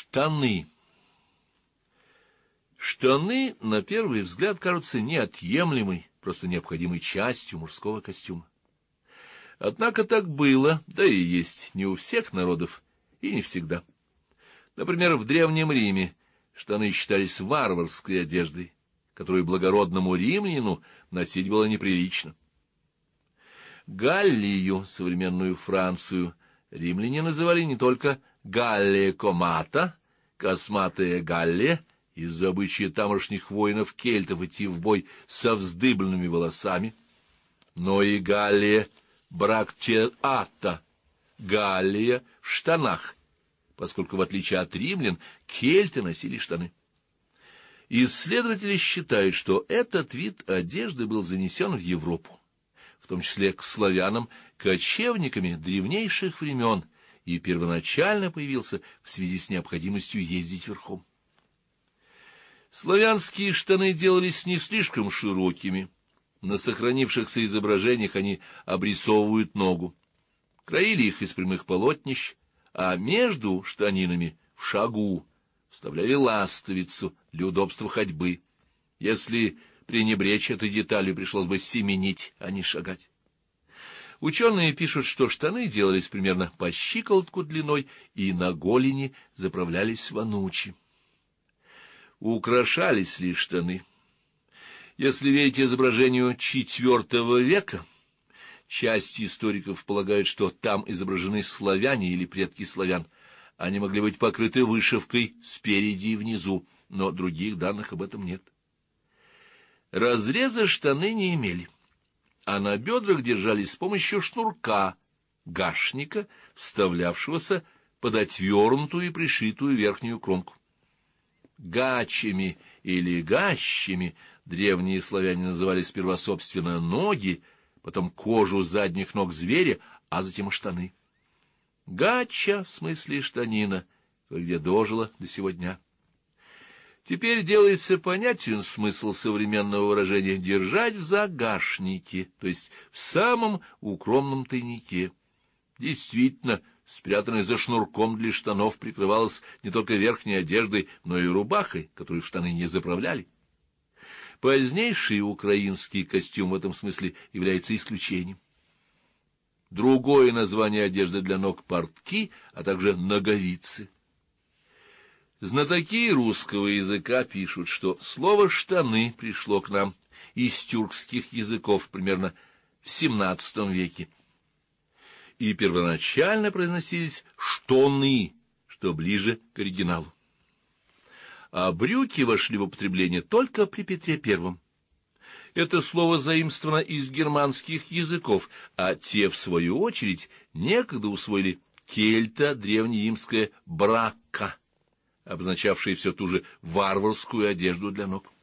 Штаны. Штаны, на первый взгляд, кажутся неотъемлемой, просто необходимой частью мужского костюма. Однако так было, да и есть не у всех народов и не всегда. Например, в Древнем Риме штаны считались варварской одеждой, которую благородному римлянину носить было неприлично. Галлию, современную Францию, римляне называли не только Галлия Комата, косматая Галлия, из-за обычая тамошних воинов-кельтов идти в бой со вздыбленными волосами, но и Галлия Брактиата, Галлия в штанах, поскольку, в отличие от римлян, кельты носили штаны. Исследователи считают, что этот вид одежды был занесен в Европу, в том числе к славянам, кочевниками древнейших времен, и первоначально появился в связи с необходимостью ездить верхом. Славянские штаны делались не слишком широкими. На сохранившихся изображениях они обрисовывают ногу. Краили их из прямых полотнищ, а между штанинами в шагу вставляли ластовицу для удобства ходьбы. Если пренебречь этой деталью, пришлось бы семенить, а не шагать. Ученые пишут, что штаны делались примерно по щиколотку длиной и на голени заправлялись в анучи. Украшались ли штаны? Если верить изображению IV века, часть историков полагают, что там изображены славяне или предки славян. Они могли быть покрыты вышивкой спереди и внизу, но других данных об этом нет. Разреза штаны не имели, а на бедрах держались с помощью шнурка, гашника, вставлявшегося под отвернутую и пришитую верхнюю кромку. Гачами или гащами древние славяне называли сперва, собственно, ноги, потом кожу задних ног зверя, а затем и штаны. Гача, в смысле штанина, где дожила до сего дня. Теперь делается понятен смысл современного выражения «держать в загашнике», то есть в самом укромном тайнике. Действительно, спрятанная за шнурком для штанов, прикрывалась не только верхней одеждой, но и рубахой, которую в штаны не заправляли. Позднейший украинский костюм в этом смысле является исключением. Другое название одежды для ног — портки, а также ноговицы. Знатоки русского языка пишут, что слово «штаны» пришло к нам из тюркских языков примерно в XVII веке, и первоначально произносились «штоны», что ближе к оригиналу. А брюки вошли в употребление только при Петре I. Это слово заимствовано из германских языков, а те, в свою очередь, некогда усвоили кельто-древнеримское «брака», обозначавшее все ту же варварскую одежду для ног.